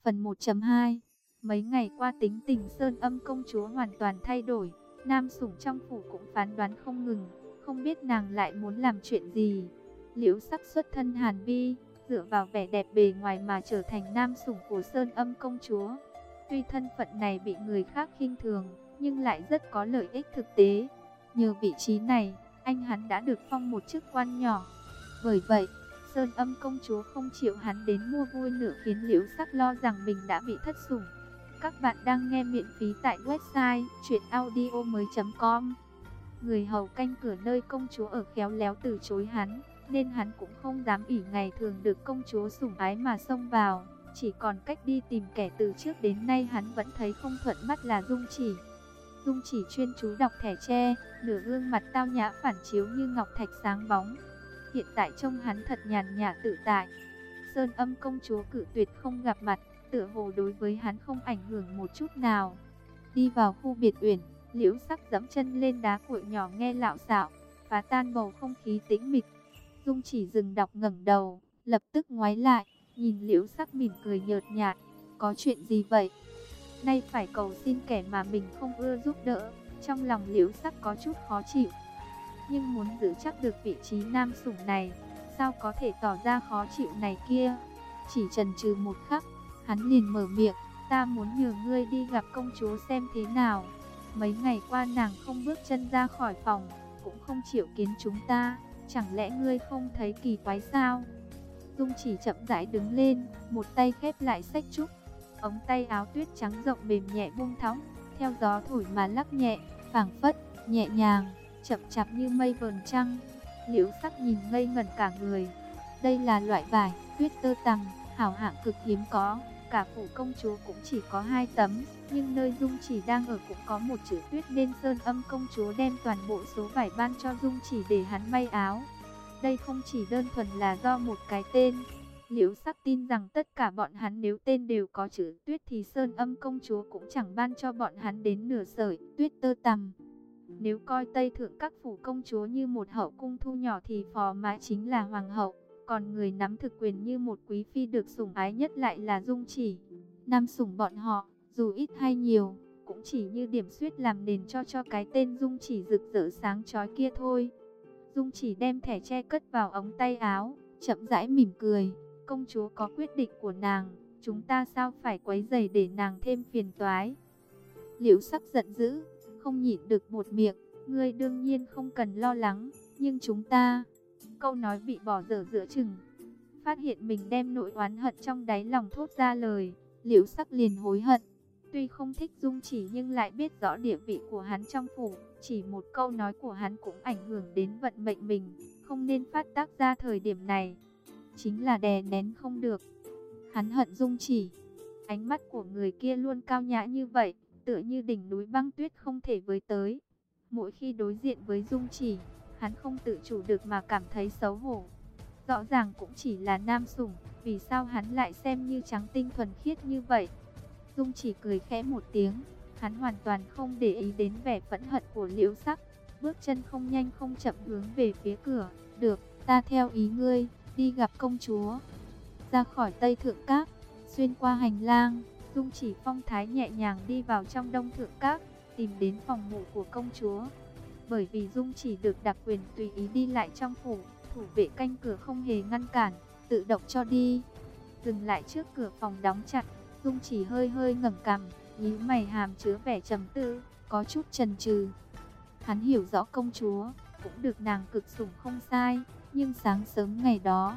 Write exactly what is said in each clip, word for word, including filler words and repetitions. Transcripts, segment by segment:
Phần một chấm hai. Mấy ngày qua tính tình Sơn Âm công chúa hoàn toàn thay đổi. Nam sủng trong phủ cũng phán đoán không ngừng, không biết nàng lại muốn làm chuyện gì. Liễu Sắc xuất thân Hàn Vi, dựa vào vẻ đẹp bề ngoài mà trở thành nam sủng của Sơn Âm công chúa. Tuy thân phận này bị người khác khinh thường, nhưng lại rất có lợi ích thực tế. Nhờ vị trí này, anh hắn đã được phong một chức quan nhỏ. Bởi vậy, Sơn Âm công chúa không chịu hắn đến mua vui nữa, khiến Liễu Sắc lo rằng mình đã bị thất sủng. Các bạn đang nghe miễn phí tại website truyện audio mới chấm com. Người hầu canh cửa nơi công chúa ở khéo léo từ chối hắn, nên hắn cũng không dám ỷ ngày thường được công chúa sủng ái mà xông vào. Chỉ còn cách đi tìm kẻ từ trước đến nay hắn vẫn thấy không thuận mắt là Dung Chỉ. Dung Chỉ chuyên chú đọc thẻ tre, nửa gương mặt tao nhã phản chiếu như ngọc thạch sáng bóng. Hiện tại trông hắn thật nhàn nhã tự tại. Sơn Âm công chúa cự tuyệt không gặp mặt, tựa hồ đối với hắn không ảnh hưởng một chút nào. Đi vào khu biệt uyển, Liễu Sắc dẫm chân lên đá cuội nhỏ nghe lạo xạo, phá tan bầu không khí tĩnh mịch. Dung Chỉ dừng đọc ngẩng đầu, lập tức ngoái lại, nhìn Liễu Sắc mỉm cười nhợt nhạt. Có chuyện gì vậy? Nay phải cầu xin kẻ mà mình không ưa giúp đỡ. Trong lòng Liễu Sắc có chút khó chịu, nhưng muốn giữ chắc được vị trí nam sủng này, sao có thể tỏ ra khó chịu này kia. Chỉ chần chừ một khắc, hắn liền mở miệng, ta muốn nhờ ngươi đi gặp công chúa xem thế nào. Mấy ngày qua nàng không bước chân ra khỏi phòng, cũng không chịu kiến chúng ta, chẳng lẽ ngươi không thấy kỳ quái sao? Dung Chỉ chậm rãi đứng lên, một tay khép lại xách trúc, ống tay áo tuyết trắng rộng mềm nhẹ buông thõng, theo gió thổi mà lắc nhẹ, phảng phất, nhẹ nhàng, chậm chạp như mây vờn trăng. Liễu Sắc nhìn ngây ngẩn cả người. Đây là loại vải tuyết tơ tằm hảo hạng cực hiếm có, cả phủ công chúa cũng chỉ có hai tấm, nhưng nơi Dung Chỉ đang ở cũng có một chữ tuyết, nên Sơn Âm công chúa đem toàn bộ số vải ban cho Dung Chỉ để hắn may áo. Đây không chỉ đơn thuần là do một cái tên. Liễu Sắc tin rằng tất cả bọn hắn nếu tên đều có chữ tuyết thì Sơn Âm công chúa cũng chẳng ban cho bọn hắn đến nửa sợi tuyết tơ tằm. Nếu coi Tây Thượng các phủ công chúa như một hậu cung thu nhỏ thì phò mã chính là hoàng hậu, còn người nắm thực quyền như một quý phi được sủng ái nhất lại là Dung Chỉ. Nam sủng bọn họ, dù ít hay nhiều, cũng chỉ như điểm xuyết làm nền cho cho cái tên Dung Chỉ rực rỡ sáng chói kia thôi. Dung Chỉ đem thẻ tre cất vào ống tay áo, chậm rãi mỉm cười. Công chúa có quyết định của nàng, chúng ta sao phải quấy rầy để nàng thêm phiền toái? Liễu Sắc giận dữ, không nhịn được buột miệng, ngươi đương nhiên không cần lo lắng, nhưng chúng ta... Câu nói bị bỏ dở giữa chừng, phát hiện mình đem nỗi oán hận trong đáy lòng thốt ra lời, Liễu Sắc liền hối hận. Tuy không thích Dung Chỉ nhưng lại biết rõ địa vị của hắn trong phủ, chỉ một câu nói của hắn cũng ảnh hưởng đến vận mệnh mình, không nên phát tác ra thời điểm này. Chính là đè nén không được. Hắn hận Dung Chỉ. Ánh mắt của người kia luôn cao nhã như vậy, tựa như đỉnh núi băng tuyết không thể với tới. Mỗi khi đối diện với Dung Chỉ, hắn không tự chủ được mà cảm thấy xấu hổ. Rõ ràng cũng chỉ là nam sủng, vì sao hắn lại xem như trắng tinh thuần khiết như vậy? Dung Chỉ cười khẽ một tiếng, hắn hoàn toàn không để ý đến vẻ phẫn hận của Liễu Sắc, bước chân không nhanh không chậm hướng về phía cửa. Được, ta theo ý ngươi, đi gặp công chúa. Ra khỏi Tây Thượng Các, xuyên qua hành lang, Dung Chỉ phong thái nhẹ nhàng đi vào trong Đông Thượng Các, tìm đến phòng ngủ của công chúa. Bởi vì Dung Chỉ được đặc quyền tùy ý đi lại trong phủ, thủ vệ canh cửa không hề ngăn cản, tự động cho đi. Dừng lại trước cửa phòng đóng chặt, Dung Chỉ hơi hơi ngẩng cằm, nhíu mày hàm chứa vẻ trầm tư, có chút chần chừ. Hắn hiểu rõ công chúa cũng được nàng cực sủng không sai, nhưng sáng sớm ngày đó,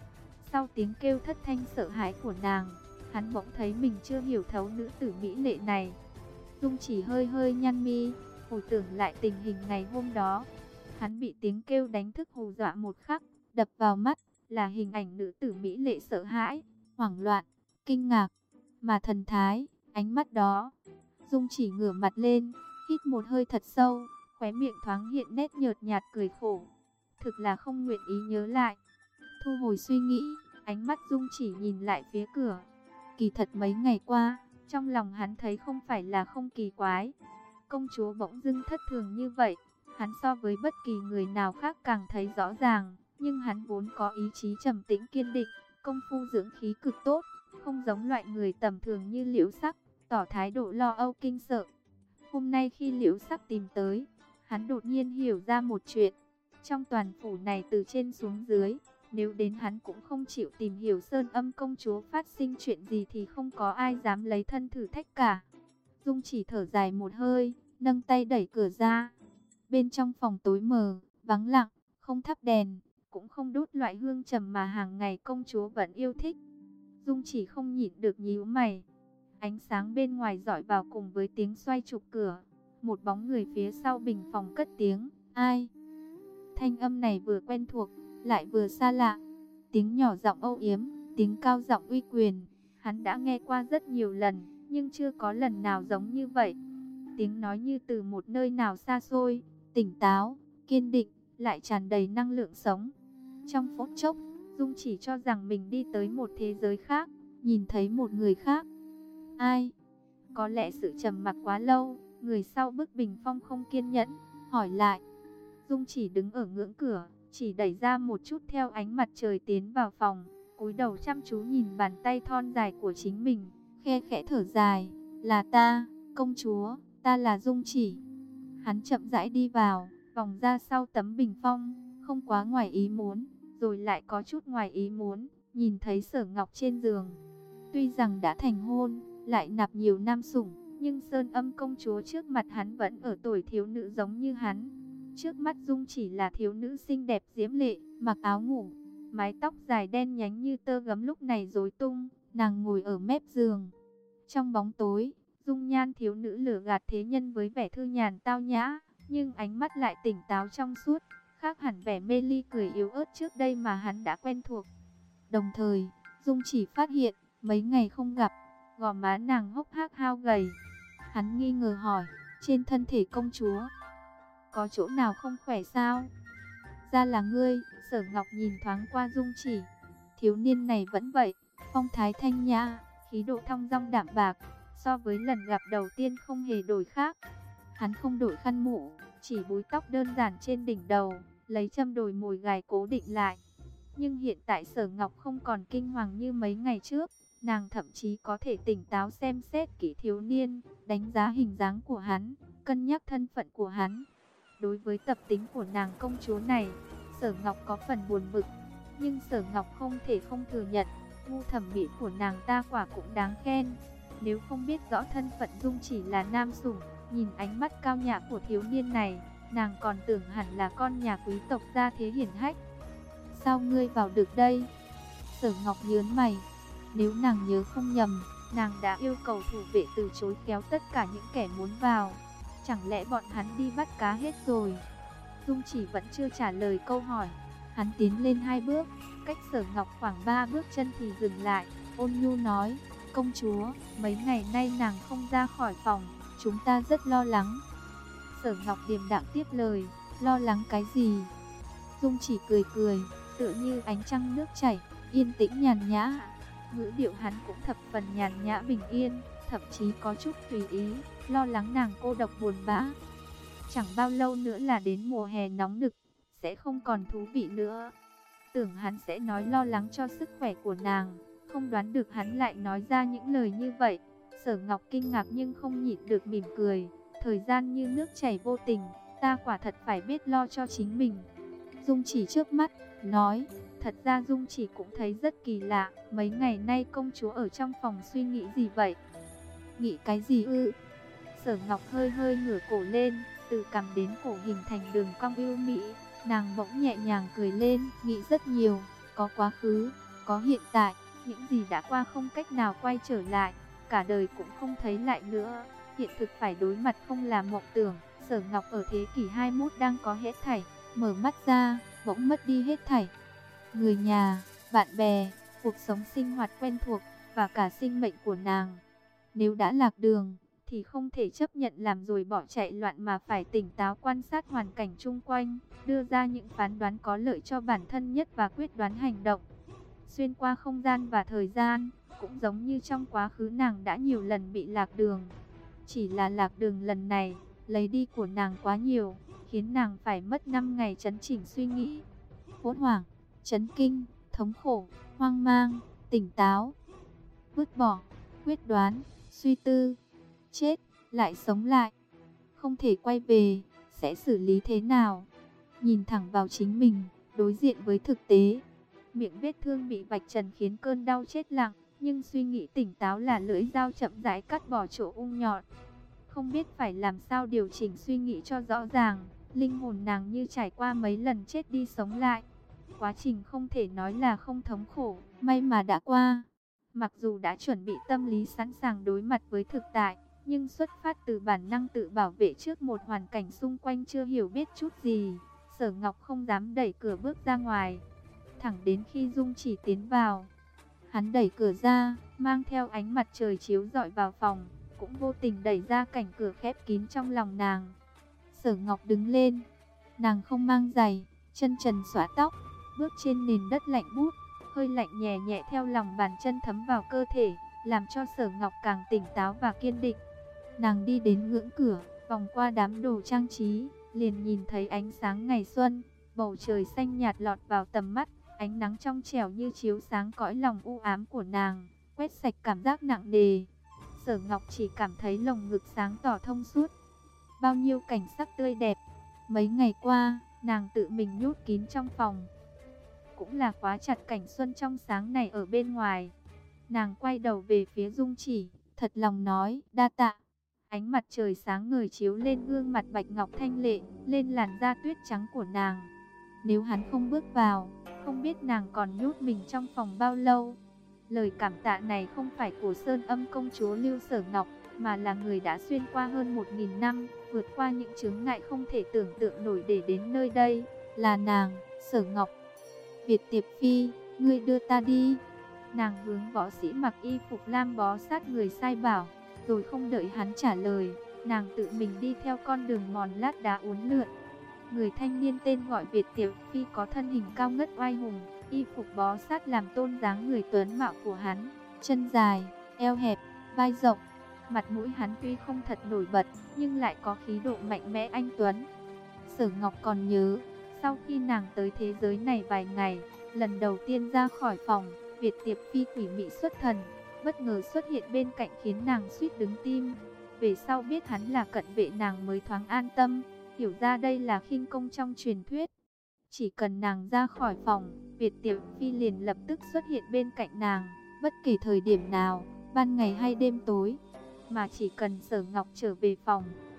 sau tiếng kêu thất thanh sợ hãi của nàng, hắn bỗng thấy mình chưa hiểu thấu nữ tử mỹ lệ này. Dung Chỉ hơi hơi nhăn mi, hồi tưởng lại tình hình ngày hôm đó. Hắn bị tiếng kêu đánh thức hù dọa một khắc, đập vào mắt là hình ảnh nữ tử mỹ lệ sợ hãi, hoảng loạn, kinh ngạc, mà thần thái, ánh mắt đó. Dung Chỉ ngửa mặt lên, hít một hơi thật sâu, khóe miệng thoáng hiện nét nhợt nhạt cười khổ. Thực là không nguyện ý nhớ lại. Thu hồi suy nghĩ, ánh mắt Dung Chỉ nhìn lại phía cửa. Kỳ thật mấy ngày qua, trong lòng hắn thấy không phải là không kỳ quái. Công chúa bỗng dưng thất thường như vậy, hắn so với bất kỳ người nào khác càng thấy rõ ràng. Nhưng hắn vốn có ý chí trầm tĩnh kiên định, công phu dưỡng khí cực tốt, không giống loại người tầm thường như Liễu Sắc, tỏ thái độ lo âu kinh sợ. Hôm nay khi Liễu Sắc tìm tới, hắn đột nhiên hiểu ra một chuyện. Trong toàn phủ này từ trên xuống dưới, nếu đến hắn cũng không chịu tìm hiểu Sơn Âm công chúa phát sinh chuyện gì thì không có ai dám lấy thân thử thách cả. Dung Chỉ thở dài một hơi, nâng tay đẩy cửa ra. Bên trong phòng tối mờ, vắng lặng, không thắp đèn, cũng không đốt loại hương trầm mà hàng ngày công chúa vẫn yêu thích. Dung Chỉ không nhịn được nhíu mày. Ánh sáng bên ngoài rọi vào cùng với tiếng xoay trục cửa. Một bóng người phía sau bình phòng cất tiếng, ai? Thanh âm này vừa quen thuộc, lại vừa xa lạ. Tiếng nhỏ giọng âu yếm, tiếng cao giọng uy quyền. Hắn đã nghe qua rất nhiều lần, nhưng chưa có lần nào giống như vậy. Tiếng nói như từ một nơi nào xa xôi, tỉnh táo, kiên định, lại tràn đầy năng lượng sống. Trong phút chốc, Dung Chỉ cho rằng mình đi tới một thế giới khác, nhìn thấy một người khác. Ai? Có lẽ sự trầm mặc quá lâu, người sau bức bình phong không kiên nhẫn, hỏi lại. Dung Chỉ đứng ở ngưỡng cửa, chỉ đẩy ra một chút theo ánh mặt trời tiến vào phòng, cúi đầu chăm chú nhìn bàn tay thon dài của chính mình, khe khẽ thở dài, là ta, công chúa, ta là Dung Chỉ. Hắn chậm rãi đi vào, vòng ra sau tấm bình phong, không quá ngoài ý muốn, rồi lại có chút ngoài ý muốn, nhìn thấy Sở Ngọc trên giường. Tuy rằng đã thành hôn, lại nạp nhiều nam sủng, nhưng Sơn Âm công chúa trước mặt hắn vẫn ở tuổi thiếu nữ giống như hắn. Trước mắt Dung Chỉ là thiếu nữ xinh đẹp diễm lệ, mặc áo ngủ, mái tóc dài đen nhánh như tơ gấm lúc này rối tung, nàng ngồi ở mép giường. Trong bóng tối, dung nhan thiếu nữ lừa gạt thế nhân với vẻ thư nhàn tao nhã, nhưng ánh mắt lại tỉnh táo trong suốt, khác hẳn vẻ mê ly cười yếu ớt trước đây mà hắn đã quen thuộc. Đồng thời, Dung Chỉ phát hiện, mấy ngày không gặp, gò má nàng hốc hác hao gầy. Hắn nghi ngờ hỏi, trên thân thể công chúa, có chỗ nào không khỏe sao? Ra là ngươi. Sở Ngọc nhìn thoáng qua Dung Chỉ. Thiếu niên này vẫn vậy, phong thái thanh nhã, khí độ thong dong đạm bạc, so với lần gặp đầu tiên không hề đổi khác. Hắn không đổi khăn mũ, chỉ búi tóc đơn giản trên đỉnh đầu, lấy châm đồi mồi gài cố định lại. Nhưng hiện tại Sở Ngọc không còn kinh hoàng như mấy ngày trước, nàng thậm chí có thể tỉnh táo xem xét kỹ thiếu niên, đánh giá hình dáng của hắn, cân nhắc thân phận của hắn. Đối với tập tính của nàng công chúa này, Sở Ngọc có phần buồn bực, nhưng Sở Ngọc không thể không thừa nhận, gu thẩm mỹ của nàng ta quả cũng đáng khen. Nếu không biết rõ thân phận Dung Chỉ là nam sủng, nhìn ánh mắt cao nhã của thiếu niên này, nàng còn tưởng hẳn là con nhà quý tộc gia thế hiển hách. Sao ngươi vào được đây? Sở Ngọc nhớn mày. Nếu nàng nhớ không nhầm, nàng đã yêu cầu thủ vệ từ chối kéo tất cả những kẻ muốn vào. Chẳng lẽ bọn hắn đi bắt cá hết rồi? Dung Chỉ vẫn chưa trả lời câu hỏi. Hắn tiến lên hai bước, cách Sở Ngọc khoảng ba bước chân thì dừng lại, ôn nhu nói, công chúa, mấy ngày nay nàng không ra khỏi phòng, chúng ta rất lo lắng. Sở Ngọc điềm đạm tiếp lời, lo lắng cái gì? Dung Chỉ cười cười, tựa như ánh trăng nước chảy, yên tĩnh nhàn nhã. Ngữ điệu hắn cũng thập phần nhàn nhã bình yên, thậm chí có chút tùy ý, lo lắng nàng cô độc buồn bã. Chẳng bao lâu nữa là đến mùa hè nóng nực, sẽ không còn thú vị nữa. Tưởng hắn sẽ nói lo lắng cho sức khỏe của nàng, không đoán được hắn lại nói ra những lời như vậy. Sở Ngọc kinh ngạc nhưng không nhịn được mỉm cười. Thời gian như nước chảy vô tình, ta quả thật phải biết lo cho chính mình. Dung Chỉ trước mắt, nói, thật ra Dung Chỉ cũng thấy rất kỳ lạ, mấy ngày nay công chúa ở trong phòng suy nghĩ gì vậy? Nghĩ cái gì ư? Sở Ngọc hơi hơi ngửa cổ lên, từ cằm đến cổ hình thành đường cong yêu mỹ, nàng bỗng nhẹ nhàng cười lên, nghĩ rất nhiều, có quá khứ, có hiện tại, những gì đã qua không cách nào quay trở lại, cả đời cũng không thấy lại nữa, hiện thực phải đối mặt không là mộng tưởng. Sở Ngọc ở thế kỷ hai mươi mốt đang có hết thảy, mở mắt ra, bỗng mất đi hết thảy. Người nhà, bạn bè, cuộc sống sinh hoạt quen thuộc, và cả sinh mệnh của nàng. Nếu đã lạc đường, thì không thể chấp nhận làm rồi bỏ chạy loạn mà phải tỉnh táo quan sát hoàn cảnh chung quanh, đưa ra những phán đoán có lợi cho bản thân nhất và quyết đoán hành động. Xuyên qua không gian và thời gian, cũng giống như trong quá khứ nàng đã nhiều lần bị lạc đường. Chỉ là lạc đường lần này, lấy đi của nàng quá nhiều, khiến nàng phải mất năm ngày chấn chỉnh suy nghĩ. Hốt hoảng, chấn kinh, thống khổ, hoang mang, tỉnh táo. vứt bỏ, quyết đoán, suy tư, chết, lại sống lại, không thể quay về, sẽ xử lý thế nào? Nhìn thẳng vào chính mình, đối diện với thực tế. Miệng vết thương bị vạch trần khiến cơn đau chết lặng, nhưng suy nghĩ tỉnh táo là lưỡi dao chậm rãi cắt bỏ chỗ ung nhọn. Không biết phải làm sao điều chỉnh suy nghĩ cho rõ ràng, linh hồn nàng như trải qua mấy lần chết đi sống lại. Quá trình không thể nói là không thống khổ, may mà đã qua. Mặc dù đã chuẩn bị tâm lý sẵn sàng đối mặt với thực tại, nhưng xuất phát từ bản năng tự bảo vệ trước một hoàn cảnh xung quanh chưa hiểu biết chút gì, Sở Ngọc không dám đẩy cửa bước ra ngoài. Thẳng đến khi Dung Chỉ tiến vào, hắn đẩy cửa ra, mang theo ánh mặt trời chiếu rọi vào phòng, cũng vô tình đẩy ra cảnh cửa khép kín trong lòng nàng. Sở Ngọc đứng lên, nàng không mang giày, chân trần xõa tóc, bước trên nền đất lạnh buốt, hơi lạnh nhẹ nhẹ theo lòng bàn chân thấm vào cơ thể, làm cho Sở Ngọc càng tỉnh táo và kiên định. Nàng đi đến ngưỡng cửa, vòng qua đám đồ trang trí, liền nhìn thấy ánh sáng ngày xuân, bầu trời xanh nhạt lọt vào tầm mắt, ánh nắng trong trẻo như chiếu sáng cõi lòng u ám của nàng, quét sạch cảm giác nặng nề. Sở Ngọc chỉ cảm thấy lồng ngực sáng tỏ thông suốt. Bao nhiêu cảnh sắc tươi đẹp. Mấy ngày qua, nàng tự mình nhốt kín trong phòng, cũng là khóa chặt cảnh xuân trong sáng này ở bên ngoài. Nàng quay đầu về phía Dung Chỉ, thật lòng nói, đa tạ. Ánh mặt trời sáng ngời chiếu lên gương mặt bạch ngọc thanh lệ, lên làn da tuyết trắng của nàng. Nếu hắn không bước vào, không biết nàng còn nhốt mình trong phòng bao lâu. Lời cảm tạ này không phải của Sơn Âm công chúa Lưu Sở Ngọc, mà là người đã xuyên qua hơn một nghìn năm, vượt qua những chướng ngại không thể tưởng tượng nổi để đến nơi đây, là nàng, Sở Ngọc. Việt Tiệp Phi, ngươi đưa ta đi. Nàng hướng võ sĩ mặc y phục lam bó sát người sai bảo, rồi không đợi hắn trả lời, nàng tự mình đi theo con đường mòn lát đá uốn lượn. Người thanh niên tên gọi Việt Tiệp Phi có thân hình cao ngất oai hùng, y phục bó sát làm tôn dáng người tuấn mạo của hắn, chân dài, eo hẹp, vai rộng. Mặt mũi hắn tuy không thật nổi bật, nhưng lại có khí độ mạnh mẽ anh tuấn. Sở Ngọc còn nhớ, sau khi nàng tới thế giới này vài ngày, lần đầu tiên ra khỏi phòng, Việt Tiệp Phi quỷ mị xuất thần, bất ngờ xuất hiện bên cạnh khiến nàng suýt đứng tim. Về sau biết hắn là cận vệ nàng mới thoáng an tâm, hiểu ra đây là khinh công trong truyền thuyết. Chỉ cần nàng ra khỏi phòng, Việt Tiệp Phi liền lập tức xuất hiện bên cạnh nàng, bất kể thời điểm nào, ban ngày hay đêm tối. Mà chỉ cần Sở Ngọc trở về phòng,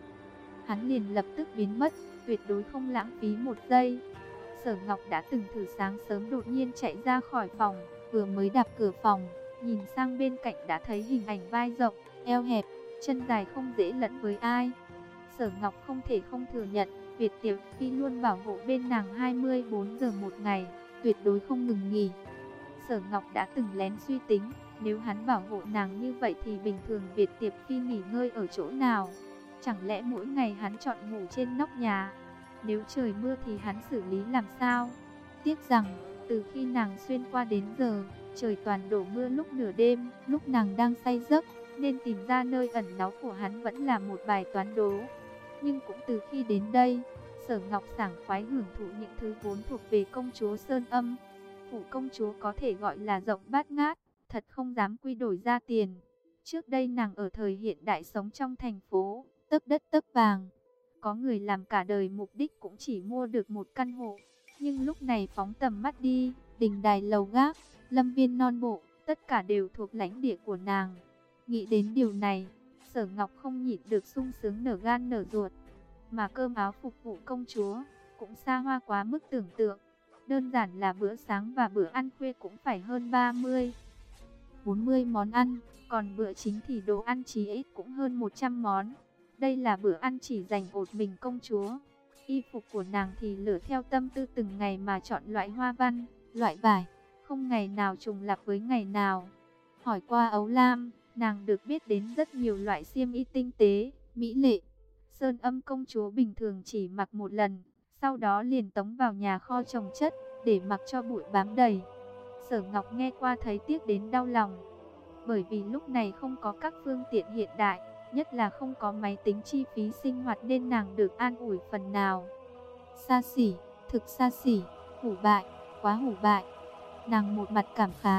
hắn liền lập tức biến mất, tuyệt đối không lãng phí một giây. Sở Ngọc đã từng thử sáng sớm đột nhiên chạy ra khỏi phòng, vừa mới đạp cửa phòng, nhìn sang bên cạnh đã thấy hình ảnh vai rộng, eo hẹp, chân dài không dễ lẫn với ai. Sở Ngọc không thể không thừa nhận, Việt Tiệp Phi luôn bảo hộ bên nàng hai mươi bốn giờ một ngày, tuyệt đối không ngừng nghỉ. Sở Ngọc đã từng lén suy tính, nếu hắn bảo hộ nàng như vậy thì bình thường Việt Tiệp Phi nghỉ ngơi ở chỗ nào? Chẳng lẽ mỗi ngày hắn chọn ngủ trên nóc nhà? Nếu trời mưa thì hắn xử lý làm sao? Tiếc rằng, từ khi nàng xuyên qua đến giờ, trời toàn đổ mưa lúc nửa đêm, lúc nàng đang say giấc, nên tìm ra nơi ẩn náu của hắn vẫn là một bài toán đố. Nhưng cũng từ khi đến đây, Sở Ngọc sảng khoái hưởng thụ những thứ vốn thuộc về công chúa Sơn Âm. Phủ công chúa có thể gọi là rộng bát ngát, thật không dám quy đổi ra tiền. Trước đây nàng ở thời hiện đại sống trong thành phố, tấc đất tấc vàng. Có người làm cả đời mục đích cũng chỉ mua được một căn hộ. Nhưng lúc này phóng tầm mắt đi, đình đài lầu gác, lâm viên non bộ, tất cả đều thuộc lãnh địa của nàng. Nghĩ đến điều này, Sở Ngọc không nhịn được sung sướng nở gan nở ruột. Mà cơm áo phục vụ công chúa cũng xa hoa quá mức tưởng tượng. Đơn giản là bữa sáng và bữa ăn khuya cũng phải hơn ba mươi, bốn mươi món ăn, còn bữa chính thì đồ ăn chí ít cũng hơn một trăm món. Đây là bữa ăn chỉ dành một mình công chúa. Y phục của nàng thì lựa theo tâm tư từng ngày mà chọn loại hoa văn, loại vải, không ngày nào trùng lặp với ngày nào. Hỏi qua Ấu Lam, nàng được biết đến rất nhiều loại xiêm y tinh tế, mỹ lệ. Sơn Âm công chúa bình thường chỉ mặc một lần, sau đó liền tống vào nhà kho chồng chất, để mặc cho bụi bám đầy. Sở Ngọc nghe qua thấy tiếc đến đau lòng, bởi vì lúc này không có các phương tiện hiện đại, nhất là không có máy tính chi phí sinh hoạt nên nàng được an ủi phần nào. Xa xỉ, thực xa xỉ, hủ bại, quá hủ bại. Nàng một mặt cảm khái,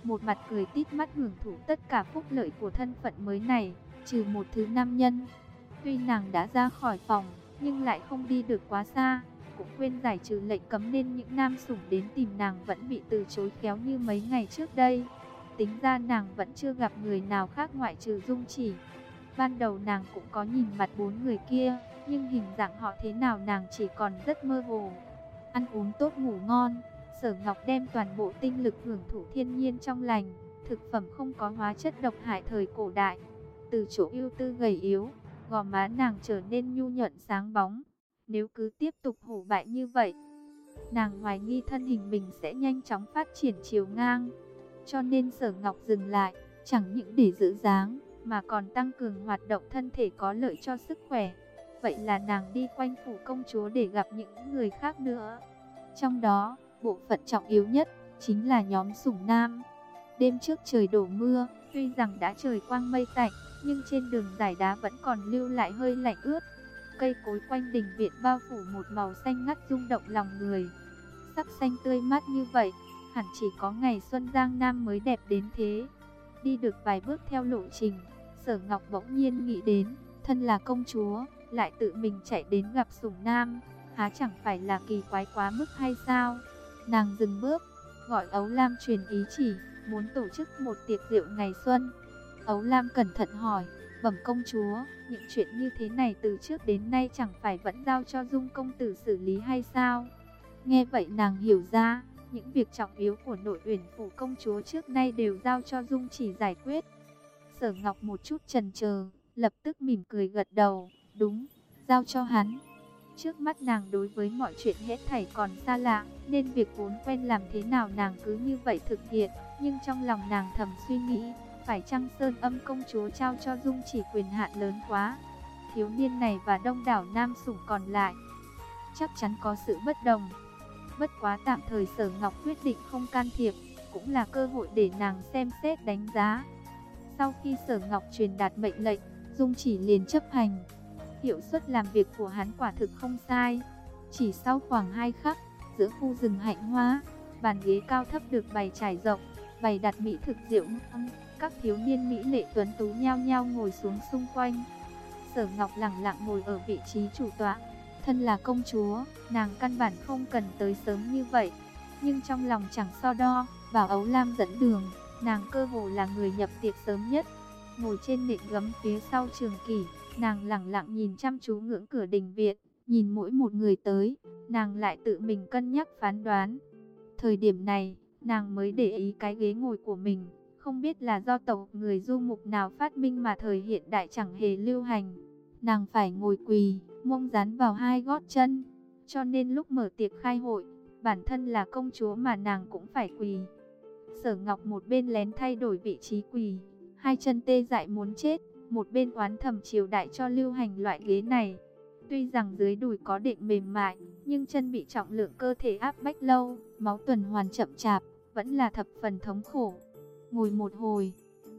một mặt cười tít mắt hưởng thụ tất cả phúc lợi của thân phận mới này, trừ một thứ nam nhân. Tuy nàng đã ra khỏi phòng, nhưng lại không đi được quá xa, cũng quên giải trừ lệnh cấm nên những nam sủng đến tìm nàng vẫn bị từ chối khéo như mấy ngày trước đây. Tính ra nàng vẫn chưa gặp người nào khác ngoại trừ Dung Chỉ. Ban đầu nàng cũng có nhìn mặt bốn người kia, nhưng hình dạng họ thế nào nàng chỉ còn rất mơ hồ. Ăn uống tốt ngủ ngon, Sở Ngọc đem toàn bộ tinh lực hưởng thụ thiên nhiên trong lành, thực phẩm không có hóa chất độc hại thời cổ đại. Từ chỗ ưu tư gầy yếu, gò má nàng trở nên nhu nhuận sáng bóng. Nếu cứ tiếp tục hổ bại như vậy, nàng hoài nghi thân hình mình sẽ nhanh chóng phát triển chiều ngang. Cho nên Sở Ngọc dừng lại, chẳng những để giữ dáng, mà còn tăng cường hoạt động thân thể có lợi cho sức khỏe. Vậy là nàng đi quanh phủ công chúa để gặp những người khác nữa. Trong đó, bộ phận trọng yếu nhất chính là nhóm sủng nam. Đêm trước trời đổ mưa, tuy rằng đã trời quang mây tạnh, nhưng trên đường dải đá vẫn còn lưu lại hơi lạnh ướt. Cây cối quanh đình viện bao phủ một màu xanh ngắt rung động lòng người. Sắc xanh tươi mát như vậy, hẳn chỉ có ngày xuân Giang Nam mới đẹp đến thế. Đi được vài bước theo lộ trình, Sở Ngọc bỗng nhiên nghĩ đến, thân là công chúa, lại tự mình chạy đến gặp sủng nam, há chẳng phải là kỳ quái quá mức hay sao? Nàng dừng bước, gọi Ấu Lam truyền ý chỉ, muốn tổ chức một tiệc rượu ngày xuân. Ấu Lam cẩn thận hỏi, bẩm công chúa, những chuyện như thế này từ trước đến nay chẳng phải vẫn giao cho Dung công tử xử lý hay sao? Nghe vậy nàng hiểu ra, những việc trọng yếu của Nội Uyển phủ công chúa trước nay đều giao cho Dung Chỉ giải quyết. Sở Ngọc một chút chần chờ, lập tức mỉm cười gật đầu, đúng, giao cho hắn. Trước mắt nàng đối với mọi chuyện hết thảy còn xa lạ, nên việc vốn quen làm thế nào nàng cứ như vậy thực hiện. Nhưng trong lòng nàng thầm suy nghĩ, phải chăng Sơn Âm công chúa trao cho Dung Chỉ quyền hạn lớn quá? Thiếu niên này và đông đảo nam sủng còn lại chắc chắn có sự bất đồng. Bất quá tạm thời Sở Ngọc quyết định không can thiệp, cũng là cơ hội để nàng xem xét đánh giá. Sau khi Sở Ngọc truyền đạt mệnh lệnh, Dung Chỉ liền chấp hành. Hiệu suất làm việc của hắn quả thực không sai. Chỉ sau khoảng hai khắc, giữa khu rừng hạnh hoa, bàn ghế cao thấp được bày trải rộng, bày đặt mỹ thực rượu ngon. Các thiếu niên mỹ lệ tuấn tú nhao nhao ngồi xuống xung quanh. Sở Ngọc lặng lặng ngồi ở vị trí chủ tọa. Thân là công chúa, nàng căn bản không cần tới sớm như vậy. Nhưng trong lòng chẳng so đo, bảo Ấu Lam dẫn đường, nàng cơ hồ là người nhập tiệc sớm nhất. Ngồi trên nệm gấm phía sau Trường Kỷ, nàng lặng lặng nhìn chăm chú ngưỡng cửa đình viện, nhìn mỗi một người tới, nàng lại tự mình cân nhắc phán đoán. Thời điểm này, nàng mới để ý cái ghế ngồi của mình, không biết là do tộc người du mục nào phát minh mà thời hiện đại chẳng hề lưu hành. Nàng phải ngồi quỳ, mông dán vào hai gót chân, cho nên lúc mở tiệc khai hội, bản thân là công chúa mà nàng cũng phải quỳ. Sở Ngọc một bên lén thay đổi vị trí quỳ, hai chân tê dại muốn chết, một bên oán thầm triều đại cho lưu hành loại ghế này. Tuy rằng dưới đùi có định mềm mại, nhưng chân bị trọng lượng cơ thể áp bách lâu, máu tuần hoàn chậm chạp, vẫn là thập phần thống khổ. Ngồi một hồi,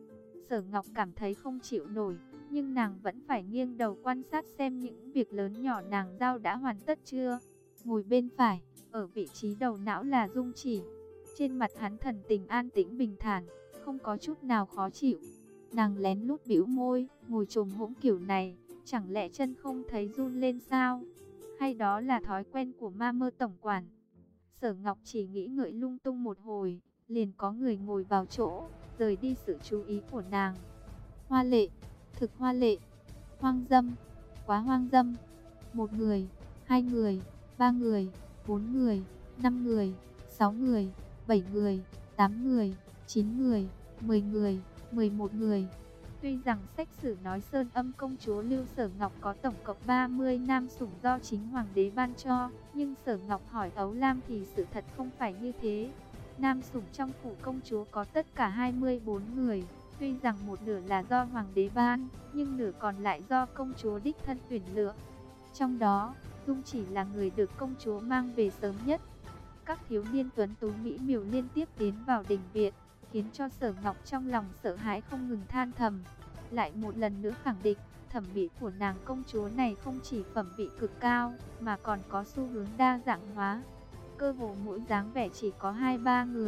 Sở Ngọc cảm thấy không chịu nổi, nhưng nàng vẫn phải nghiêng đầu quan sát xem những việc lớn nhỏ nàng giao đã hoàn tất chưa. Ngồi bên phải, ở vị trí đầu não là Dung Chỉ. Trên mặt hắn thần tình an tĩnh bình thản, không có chút nào khó chịu. Nàng lén lút bĩu môi, ngồi chồm hỗn kiểu này, chẳng lẽ chân không thấy run lên sao? Hay đó là thói quen của ma mơ tổng quản? Sở Ngọc chỉ nghĩ ngợi lung tung một hồi, liền có người ngồi vào chỗ, rời đi sự chú ý của nàng. Hoa lệ, thực hoa lệ, hoang dâm, quá hoang dâm. Một người, hai người, ba người, bốn người, năm người, sáu người, bảy người, tám người, chín người, mười người, mười một người. Tuy rằng sách sử nói Sơn Âm công chúa Lưu Sở Ngọc có tổng cộng ba mươi nam sủng do chính hoàng đế ban cho, nhưng Sở Ngọc hỏi Ấu Lam thì sự thật không phải như thế. Nam sủng trong phủ công chúa có tất cả hai mươi bốn người, tuy rằng một nửa là do hoàng đế ban, nhưng nửa còn lại do công chúa đích thân tuyển lựa. Trong đó, Dung Chỉ là người được công chúa mang về sớm nhất. Các thiếu niên tuấn tú mỹ miều liên tiếp tiến vào đình viện, khiến cho Sở Ngọc trong lòng sợ hãi không ngừng than thầm. Lại một lần nữa khẳng định, thẩm mỹ của nàng công chúa này không chỉ phẩm vị cực cao, mà còn có xu hướng đa dạng hóa. Cơ hồ mỗi dáng vẻ chỉ có hai ba người,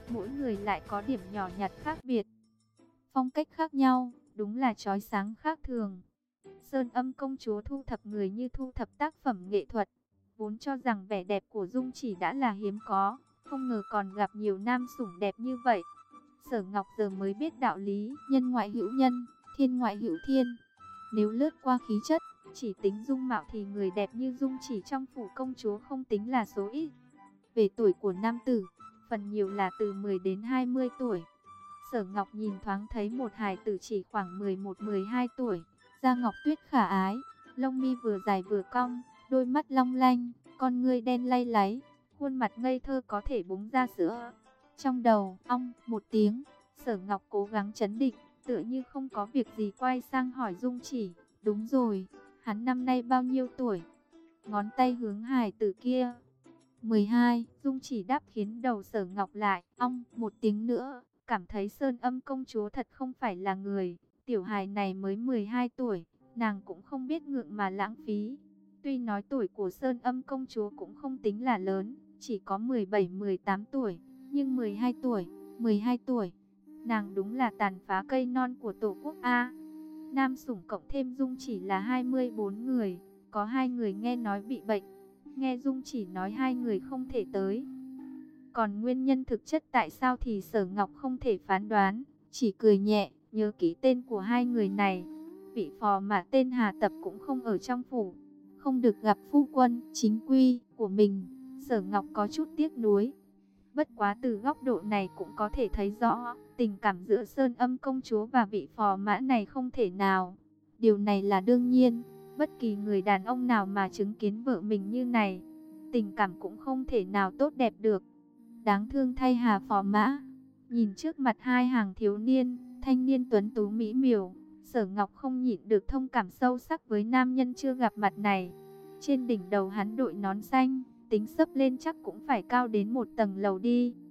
mỗi người lại có điểm nhỏ nhặt khác biệt, phong cách khác nhau, đúng là chói sáng khác thường. Sơn Âm công chúa thu thập người như thu thập tác phẩm nghệ thuật, vốn cho rằng vẻ đẹp của Dung Chỉ đã là hiếm có, không ngờ còn gặp nhiều nam sủng đẹp như vậy. Sở Ngọc giờ mới biết đạo lý, nhân ngoại hữu nhân, thiên ngoại hữu thiên. Nếu lướt qua khí chất, chỉ tính dung mạo thì người đẹp như Dung Chỉ trong phủ công chúa không tính là số ít. Về tuổi của nam tử, phần nhiều là từ mười đến hai mươi tuổi. Sở Ngọc nhìn thoáng thấy một hài tử chỉ khoảng mười một mười hai tuổi, da ngọc tuyết khả ái, lông mi vừa dài vừa cong, đôi mắt long lanh, con ngươi đen lay láy, khuôn mặt ngây thơ có thể búng ra sữa. Trong đầu, ong một tiếng, Sở Ngọc cố gắng trấn định, tựa như không có việc gì quay sang hỏi Dung Chỉ, đúng rồi, hắn năm nay bao nhiêu tuổi? Ngón tay hướng hài tử kia. mười hai, Dung Chỉ đáp khiến đầu Sở Ngọc lại, ong một tiếng nữa, cảm thấy Sơn Âm công chúa thật không phải là người, tiểu hài này mới mười hai tuổi, nàng cũng không biết ngượng mà lãng phí. Tuy nói tuổi của Sơn Âm công chúa cũng không tính là lớn, chỉ có mười bảy mười tám tuổi, nhưng mười hai tuổi, mười hai tuổi, nàng đúng là tàn phá cây non của tổ quốc A. Nam sủng cộng thêm Dung Chỉ là hai mươi bốn người, có hai người nghe nói bị bệnh, nghe Dung Chỉ nói hai người không thể tới. Còn nguyên nhân thực chất tại sao thì Sở Ngọc không thể phán đoán, chỉ cười nhẹ, nhớ kỹ tên của hai người này. Vị phò mà tên Hà Tập cũng không ở trong phủ, không được gặp phu quân chính quy của mình. Sở Ngọc có chút tiếc nuối. Bất quá từ góc độ này cũng có thể thấy rõ, tình cảm giữa Sơn Âm công chúa và vị phò mã này không thể nào. Điều này là đương nhiên, bất kỳ người đàn ông nào mà chứng kiến vợ mình như này, tình cảm cũng không thể nào tốt đẹp được. Đáng thương thay Hà phò mã, nhìn trước mặt hai hàng thiếu niên, thanh niên tuấn tú mỹ miều, Sở Ngọc không nhịn được thông cảm sâu sắc với nam nhân chưa gặp mặt này. Trên đỉnh đầu hắn đội nón xanh, tính xấp lên chắc cũng phải cao đến một tầng lầu đi.